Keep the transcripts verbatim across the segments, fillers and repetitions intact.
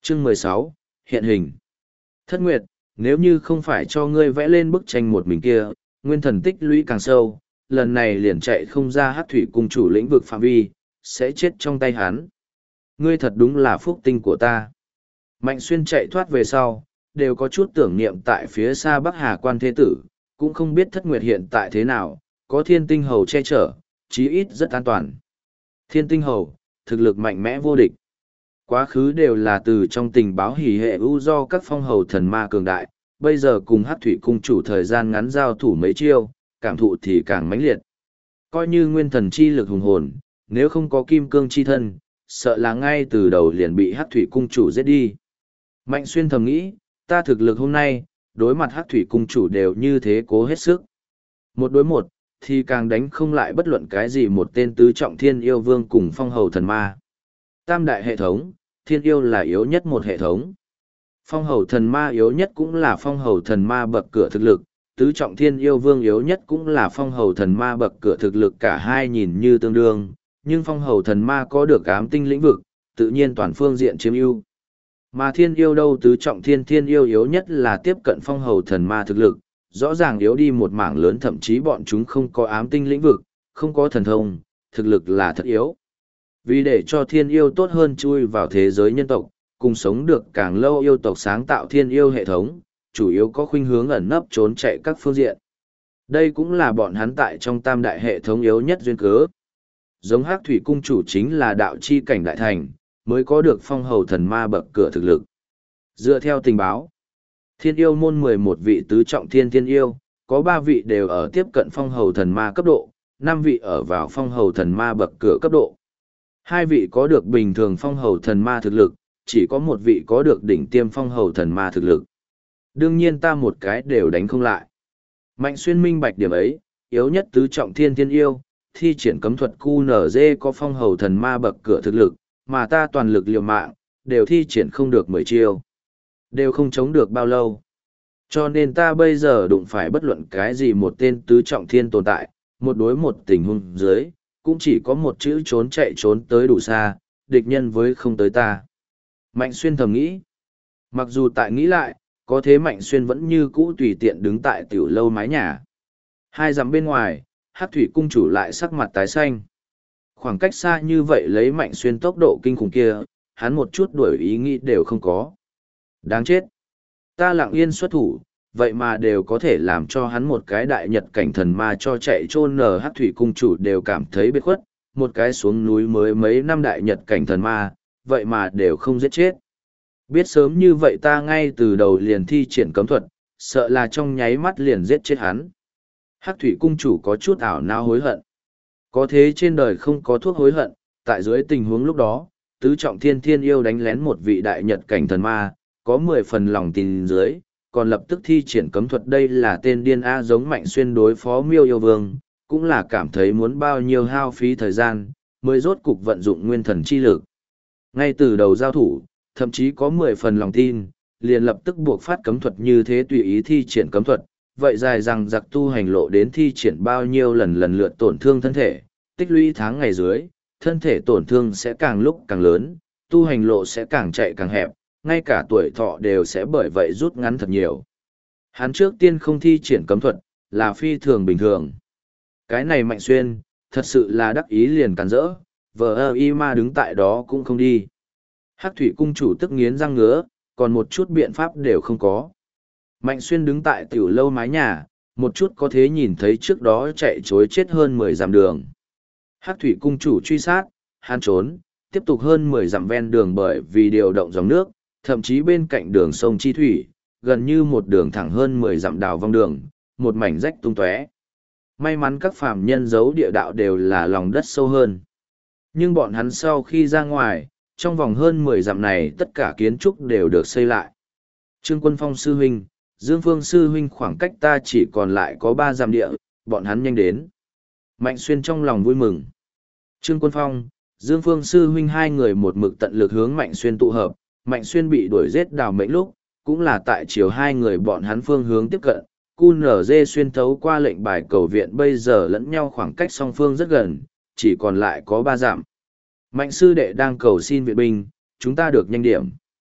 Chương mười sáu, Hiện hình. Thất Nguyệt, nếu như không phải cho ngươi vẽ lên bức tranh một mình kia, nguyên thần tích lũy càng sâu, lần này liền chạy không ra Hắc thủy cung chủ lĩnh vực phạm vi, sẽ chết trong tay hắn. Ngươi thật đúng là phúc tinh của ta. Mạnh Xuyên chạy thoát về sau, đều có chút tưởng niệm tại phía xa Bắc Hà Quan thế tử, cũng không biết Thất Nguyệt hiện tại thế nào, có Thiên Tinh Hầu che chở, chí ít rất an toàn. Thiên Tinh Hầu, thực lực mạnh mẽ vô địch. Quá khứ đều là từ trong tình báo hỉ hệ ưu do các phong hầu thần ma cường đại, bây giờ cùng Hắc thủy cung chủ thời gian ngắn giao thủ mấy chiêu, cảm thụ thì càng mãnh liệt. Coi như nguyên thần chi lực hùng hồn, nếu không có kim cương chi thân, sợ là ngay từ đầu liền bị Hắc thủy cung chủ giết đi. Mạnh Xuyên thầm nghĩ, ta thực lực hôm nay, đối mặt Hắc thủy cung chủ đều như thế cố hết sức. Một đối một, thì càng đánh không lại bất luận cái gì một tên tứ trọng thiên yêu vương cùng phong hầu thần ma. Tam đại hệ thống, thiên yêu là yếu nhất một hệ thống. Phong hầu thần ma yếu nhất cũng là phong hầu thần ma bậc cửa thực lực, tứ trọng thiên yêu vương yếu nhất cũng là phong hầu thần ma bậc cửa thực lực, cả hai nhìn như tương đương, nhưng phong hầu thần ma có được ám tinh lĩnh vực, tự nhiên toàn phương diện chiếm ưu. Mà thiên yêu đâu, tứ trọng thiên thiên yêu yếu nhất là tiếp cận phong hầu thần ma thực lực, rõ ràng yếu đi một mảng lớn, thậm chí bọn chúng không có ám tinh lĩnh vực, không có thần thông, thực lực là thật yếu. Vì để cho thiên yêu tốt hơn chui vào thế giới nhân tộc, cùng sống được càng lâu, yêu tộc sáng tạo thiên yêu hệ thống, chủ yếu có khuynh hướng ẩn nấp trốn chạy các phương diện. Đây cũng là bọn hắn tại trong tam đại hệ thống yếu nhất duyên cớ. Giống Hắc thủy cung chủ chính là đạo chi cảnh đại thành, mới có được phong hầu thần ma bậc cửa thực lực. Dựa theo tình báo, thiên yêu môn mười một vị tứ trọng thiên thiên yêu, có ba vị đều ở tiếp cận phong hầu thần ma cấp độ, năm vị ở vào phong hầu thần ma bậc cửa cấp độ. Hai vị có được bình thường phong hầu thần ma thực lực, chỉ có một vị có được đỉnh tiêm phong hầu thần ma thực lực. Đương nhiên ta một cái đều đánh không lại. Mạnh Xuyên minh bạch điểm ấy, yếu nhất tứ trọng thiên thiên yêu, thi triển cấm thuật Q N G có phong hầu thần ma bậc cửa thực lực, mà ta toàn lực liều mạng, đều thi triển không được mười chiêu. Đều không chống được bao lâu. Cho nên ta bây giờ đụng phải bất luận cái gì một tên tứ trọng thiên tồn tại, một đối một tình huống dưới, cũng chỉ có một chữ trốn chạy trốn tới đủ xa, địch nhân với không tới ta. Mạnh Xuyên thầm nghĩ. Mặc dù tại nghĩ lại, có thế Mạnh Xuyên vẫn như cũ tùy tiện đứng tại tiểu lâu mái nhà. Hai dặm bên ngoài, Hắc thủy cung chủ lại sắc mặt tái xanh. Khoảng cách xa như vậy lấy Mạnh Xuyên tốc độ kinh khủng kia, hắn một chút đuổi ý nghĩ đều không có. Đáng chết. Ta lặng yên xuất thủ, vậy mà đều có thể làm cho hắn một cái đại nhật cảnh thần ma cho chạy trôn nở. Hắc thủy cung chủ đều cảm thấy biệt khuất, một cái xuống núi mới mấy năm đại nhật cảnh thần ma, vậy mà đều không giết chết. Biết sớm như vậy ta ngay từ đầu liền thi triển cấm thuật, sợ là trong nháy mắt liền giết chết hắn. Hắc thủy cung chủ có chút ảo não hối hận. Có thế trên đời không có thuốc hối hận, tại dưới tình huống lúc đó, tứ trọng thiên thiên yêu đánh lén một vị đại nhật cảnh thần ma, có mười phần lòng tin dưới, còn lập tức thi triển cấm thuật. Đây là tên điên A. Giống Mạnh Xuyên đối phó Miêu yêu vương, cũng là cảm thấy muốn bao nhiêu hao phí thời gian, mới rốt cục vận dụng nguyên thần chi lực. Ngay từ đầu giao thủ, thậm chí có mười phần lòng tin, liền lập tức buộc phát cấm thuật, như thế tùy ý thi triển cấm thuật, vậy dài rằng giặc tu hành lộ đến thi triển bao nhiêu lần lần lượt tổn thương thân thể, tích lũy tháng ngày dưới, thân thể tổn thương sẽ càng lúc càng lớn, tu hành lộ sẽ càng chạy càng hẹp, ngay cả tuổi thọ đều sẽ bởi vậy rút ngắn thật nhiều. Hắn trước tiên không thi triển cấm thuật, là phi thường bình thường. Cái này Mạnh Xuyên, thật sự là đắc ý liền càn rỡ, vờ ơ y ma đứng tại đó cũng không đi. Hắc thủy cung chủ tức nghiến răng ngứa, còn một chút biện pháp đều không có. Mạnh Xuyên đứng tại tiểu lâu mái nhà, một chút có thế nhìn thấy trước đó chạy chối chết hơn mười dặm đường. Hắc thủy cung chủ truy sát, hắn trốn, tiếp tục hơn mười dặm ven đường, bởi vì điều động dòng nước, thậm chí bên cạnh đường sông Chi Thủy, gần như một đường thẳng hơn mười dặm đào vong đường, một mảnh rách tung tóe. May mắn các phàm nhân giấu địa đạo đều là lòng đất sâu hơn. Nhưng bọn hắn sau khi ra ngoài, trong vòng hơn mười dặm này tất cả kiến trúc đều được xây lại. Trương Quân Phong sư huynh, Dương Phương sư huynh, khoảng cách ta chỉ còn lại có ba dặm địa, bọn hắn nhanh đến. Mạnh Xuyên trong lòng vui mừng. Trương Quân Phong, Dương Phương sư huynh hai người một mực tận lực hướng Mạnh Xuyên tụ hợp. Mạnh Xuyên bị đuổi giết đào mệnh lúc, cũng là tại chiều hai người bọn hắn phương hướng tiếp cận. Q N G xuyên thấu qua lệnh bài cầu viện, bây giờ lẫn nhau khoảng cách song phương rất gần, chỉ còn lại có ba dặm. Mạnh sư đệ đang cầu xin viện binh, chúng ta được nhanh điểm.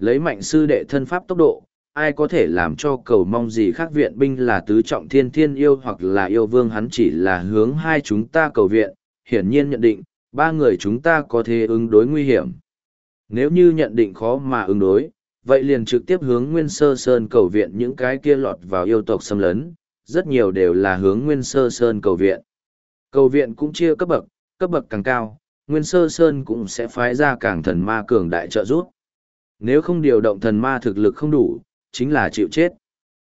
Lấy mạnh sư đệ thân pháp tốc độ, ai có thể làm cho cầu mong gì khác viện binh là tứ trọng thiên thiên yêu hoặc là yêu vương, hắn chỉ là hướng hai chúng ta cầu viện, hiển nhiên nhận định, ba người chúng ta có thể ứng đối nguy hiểm. Nếu như nhận định khó mà ứng đối, vậy liền trực tiếp hướng Nguyên Sơ Sơn cầu viện, những cái kia lọt vào yêu tộc xâm lấn, rất nhiều đều là hướng Nguyên Sơ Sơn cầu viện. Cầu viện cũng chia cấp bậc, cấp bậc càng cao, Nguyên Sơ Sơn cũng sẽ phái ra càng thần ma cường đại trợ giúp. Nếu không điều động thần ma thực lực không đủ, chính là chịu chết.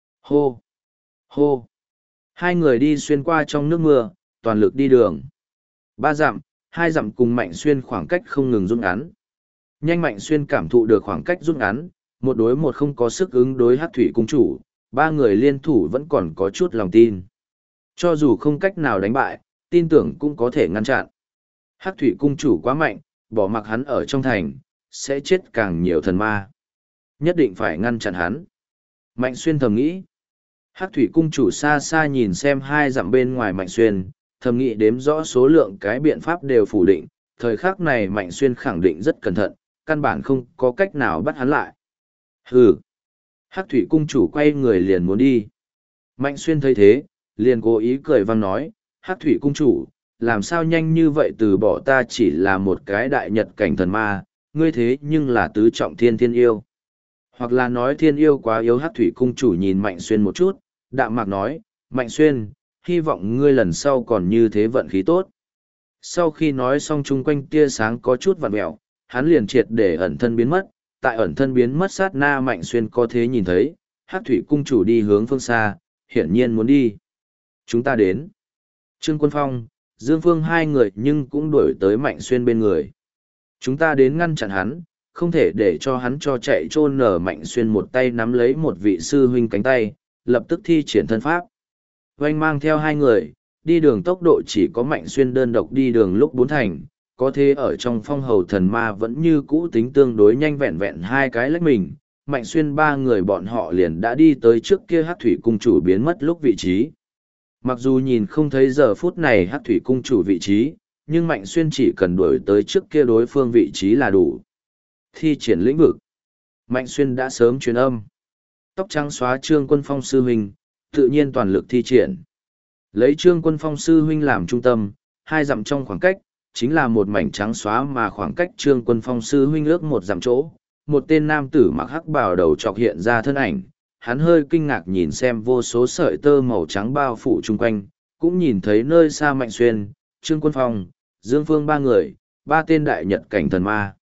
Hô! Hô! Hai người đi xuyên qua trong nước mưa, toàn lực đi đường. Ba dặm, hai dặm cùng Mạnh Xuyên khoảng cách không ngừng rút ngắn. Nhanh Mạnh Xuyên cảm thụ được khoảng cách rút ngắn, một đối một không có sức ứng đối Hắc Thủy Cung chủ, ba người liên thủ vẫn còn có chút lòng tin. Cho dù không cách nào đánh bại, tin tưởng cũng có thể ngăn chặn. Hắc Thủy Cung chủ quá mạnh, bỏ mặc hắn ở trong thành, sẽ chết càng nhiều thần ma. Nhất định phải ngăn chặn hắn. Mạnh Xuyên thầm nghĩ. Hắc Thủy Cung chủ xa xa nhìn xem hai dặm bên ngoài Mạnh Xuyên, thầm nghĩ đếm rõ số lượng cái biện pháp đều phủ định, thời khắc này Mạnh Xuyên khẳng định rất cẩn thận, căn bản không có cách nào bắt hắn lại. Hừ. Hắc Thủy Cung chủ quay người liền muốn đi. Mạnh Xuyên thấy thế, liền cố ý cười vang nói, Hắc Thủy Cung chủ, làm sao nhanh như vậy từ bỏ, ta chỉ là một cái đại nhật cảnh thần ma, ngươi thế nhưng là tứ trọng thiên thiên yêu. Hoặc là nói thiên yêu quá yếu. Hắc Thủy Cung chủ nhìn Mạnh Xuyên một chút, đạm mạc nói, Mạnh Xuyên, hy vọng ngươi lần sau còn như thế vận khí tốt. Sau khi nói xong chung quanh tia sáng có chút vặn mẹo, hắn liền triệt để ẩn thân biến mất, tại ẩn thân biến mất sát na Mạnh Xuyên có thế nhìn thấy, Hắc Thủy Cung chủ đi hướng phương xa, hiển nhiên muốn đi. Chúng ta đến. Trương Quân Phong, Dương Phương hai người nhưng cũng đuổi tới Mạnh Xuyên bên người. Chúng ta đến ngăn chặn hắn, không thể để cho hắn cho chạy trôn nở. Mạnh Xuyên một tay nắm lấy một vị sư huynh cánh tay, lập tức thi triển thân pháp. Oanh mang theo hai người, đi đường tốc độ chỉ có Mạnh Xuyên đơn độc đi đường lúc bốn thành, có thế ở trong phong hầu thần ma vẫn như cũ tính tương đối nhanh, vẹn vẹn hai cái lách mình. Mạnh Xuyên ba người bọn họ liền đã đi tới trước kia Hắc Thủy Cung chủ biến mất lúc vị trí. Mặc dù nhìn không thấy giờ phút này Hắc Thủy Cung chủ vị trí, nhưng Mạnh Xuyên chỉ cần đuổi tới trước kia đối phương vị trí là đủ. Thi triển lĩnh vực. Mạnh Xuyên đã sớm truyền âm. Tóc trắng xóa Trương Quân Phong sư huynh, tự nhiên toàn lực thi triển. Lấy Trương Quân Phong sư huynh làm trung tâm, hai dặm trong khoảng cách, chính là một mảnh trắng xóa, mà khoảng cách Trương Quân Phong sư huynh ước một dặm chỗ, một tên nam tử mặc hắc bào đầu trọc hiện ra thân ảnh. Hắn hơi kinh ngạc nhìn xem vô số sợi tơ màu trắng bao phủ chung quanh, cũng nhìn thấy nơi xa Mạnh Xuyên, Trương Quân Phong, Dương Phương ba người, ba tên đại nhật cảnh thần ma.